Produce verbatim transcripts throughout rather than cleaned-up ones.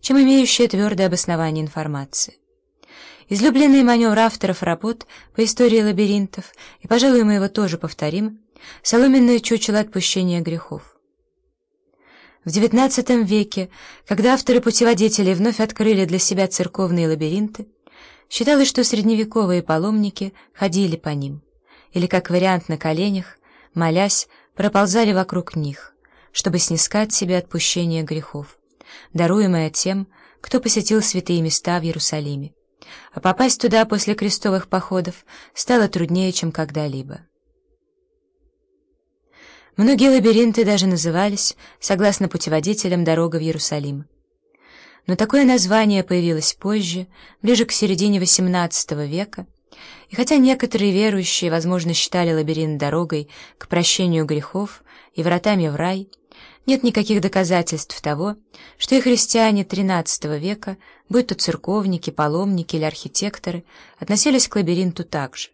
чем имеющая твердое обоснование информации. Излюбленный маневр авторов работ по истории лабиринтов, и, пожалуй, мы его тоже повторим, соломенное чучело отпущения грехов. В девятнадцатом веке, когда авторы-путеводителей вновь открыли для себя церковные лабиринты, считалось, что средневековые паломники ходили по ним, или, как вариант, на коленях, молясь, проползали вокруг них, чтобы снискать себе отпущение грехов, даруемое тем, кто посетил святые места в Иерусалиме, а попасть туда после крестовых походов стало труднее, чем когда-либо. Многие лабиринты даже назывались, согласно путеводителям, «Дорога в Иерусалим». Но такое название появилось позже, ближе к середине восемнадцатого века, и хотя некоторые верующие, возможно, считали лабиринт дорогой к прощению грехов и вратами в рай, нет никаких доказательств того, что и христиане тринадцатого века, будь то церковники, паломники или архитекторы, относились к лабиринту так же.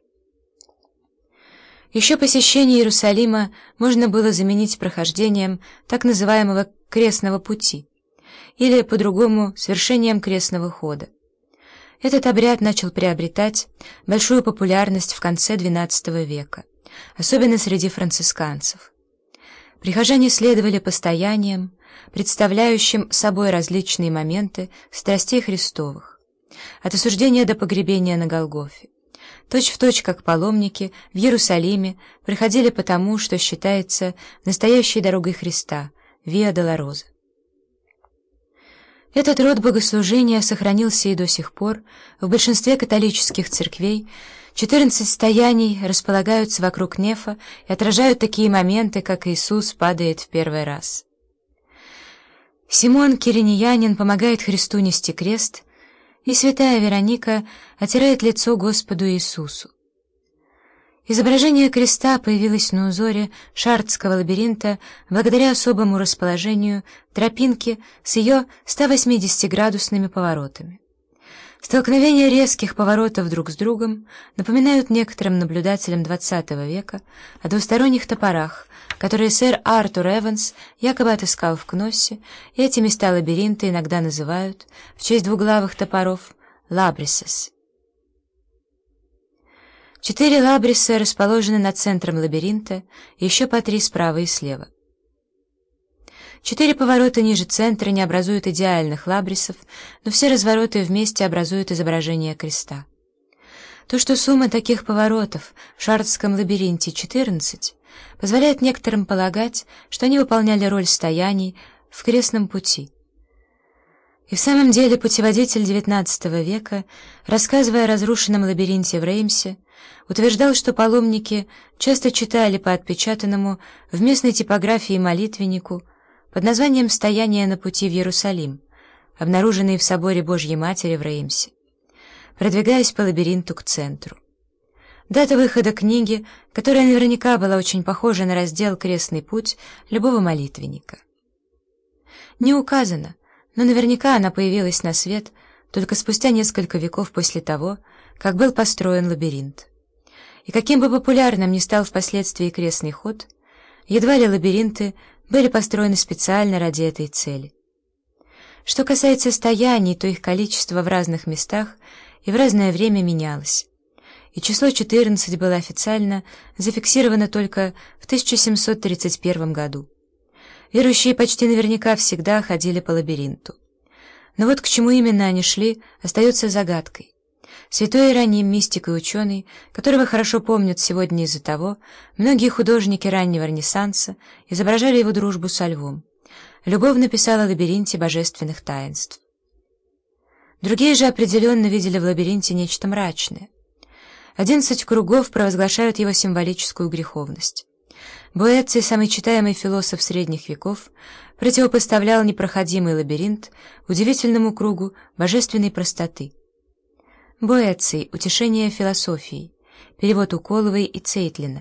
Еще посещение Иерусалима можно было заменить прохождением так называемого крестного пути, или, по-другому, совершением крестного хода. Этот обряд начал приобретать большую популярность в конце двенадцатого века, особенно среди францисканцев. Прихожане следовали постояниям, представляющим собой различные моменты страстей Христовых, от осуждения до погребения на Голгофе, точь-в-точь, как паломники в Иерусалиме приходили по тому, что считается настоящей дорогой Христа, Виа Долороза. Этот род богослужения сохранился и до сих пор. В большинстве католических церквей четырнадцать стояний располагаются вокруг нефа и отражают такие моменты, как Иисус падает в первый раз. Симон Кириньянин помогает Христу нести крест, и святая Вероника отирает лицо Господу Иисусу. Изображение креста появилось на узоре Шардского лабиринта благодаря особому расположению тропинки с ее ста восьмидесятиградусными поворотами. Столкновения резких поворотов друг с другом напоминают некоторым наблюдателям двадцатого века о двусторонних топорах, которые сэр Артур Эванс якобы отыскал в Кноссе, и эти места лабиринта иногда называют, в честь двуглавых топоров, лабрисес. Четыре лабриса расположены над центром лабиринта, еще по три справа и слева. Четыре поворота ниже центра не образуют идеальных лабрисов, но все развороты вместе образуют изображение креста. То, что сумма таких поворотов в Шардском лабиринте четырнадцать, позволяет некоторым полагать, что они выполняли роль стояний в крестном пути. И в самом деле путеводитель девятнадцатого века, рассказывая о разрушенном лабиринте в Реймсе, утверждал, что паломники часто читали по отпечатанному в местной типографии молитвеннику под названием «Стояние на пути в Иерусалим», обнаруженный в соборе Божьей Матери в Реймсе, продвигаясь по лабиринту к центру. Дата выхода книги, которая наверняка была очень похожа на раздел «Крестный путь» любого молитвенника. Не указано, но наверняка она появилась на свет только спустя несколько веков после того, как был построен лабиринт. И каким бы популярным ни стал впоследствии крестный ход, едва ли лабиринты были построены специально ради этой цели. Что касается стояний, то их количество в разных местах и в разное время менялось, и число четырнадцать было официально зафиксировано только в тысяча семьсот тридцать первом году. Верующие почти наверняка всегда ходили по лабиринту. Но вот к чему именно они шли, остается загадкой. Святой Иероним, мистик и ученый, которого хорошо помнят сегодня из-за того, многие художники раннего Ренессанса изображали его дружбу со львом. Любовно писал о лабиринте божественных таинств. Другие же определенно видели в лабиринте нечто мрачное. Одиннадцать кругов провозглашают его символическую греховность. Боэций, самый читаемый философ средних веков, противопоставлял непроходимый лабиринт удивительному кругу божественной простоты. Боэций. Утешение философией. Перевод Уколовой и Цейтлина.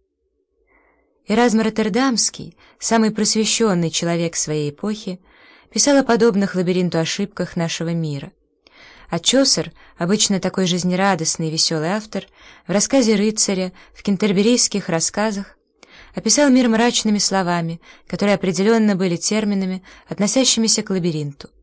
Эразм Роттердамский, самый просвещенный человек своей эпохи, писал о подобных лабиринту ошибках нашего мира. А Чосер, обычно такой жизнерадостный и веселый автор, в рассказе «Рыцаря», в кентерберийских рассказах, описал мир мрачными словами, которые определенно были терминами, относящимися к лабиринту.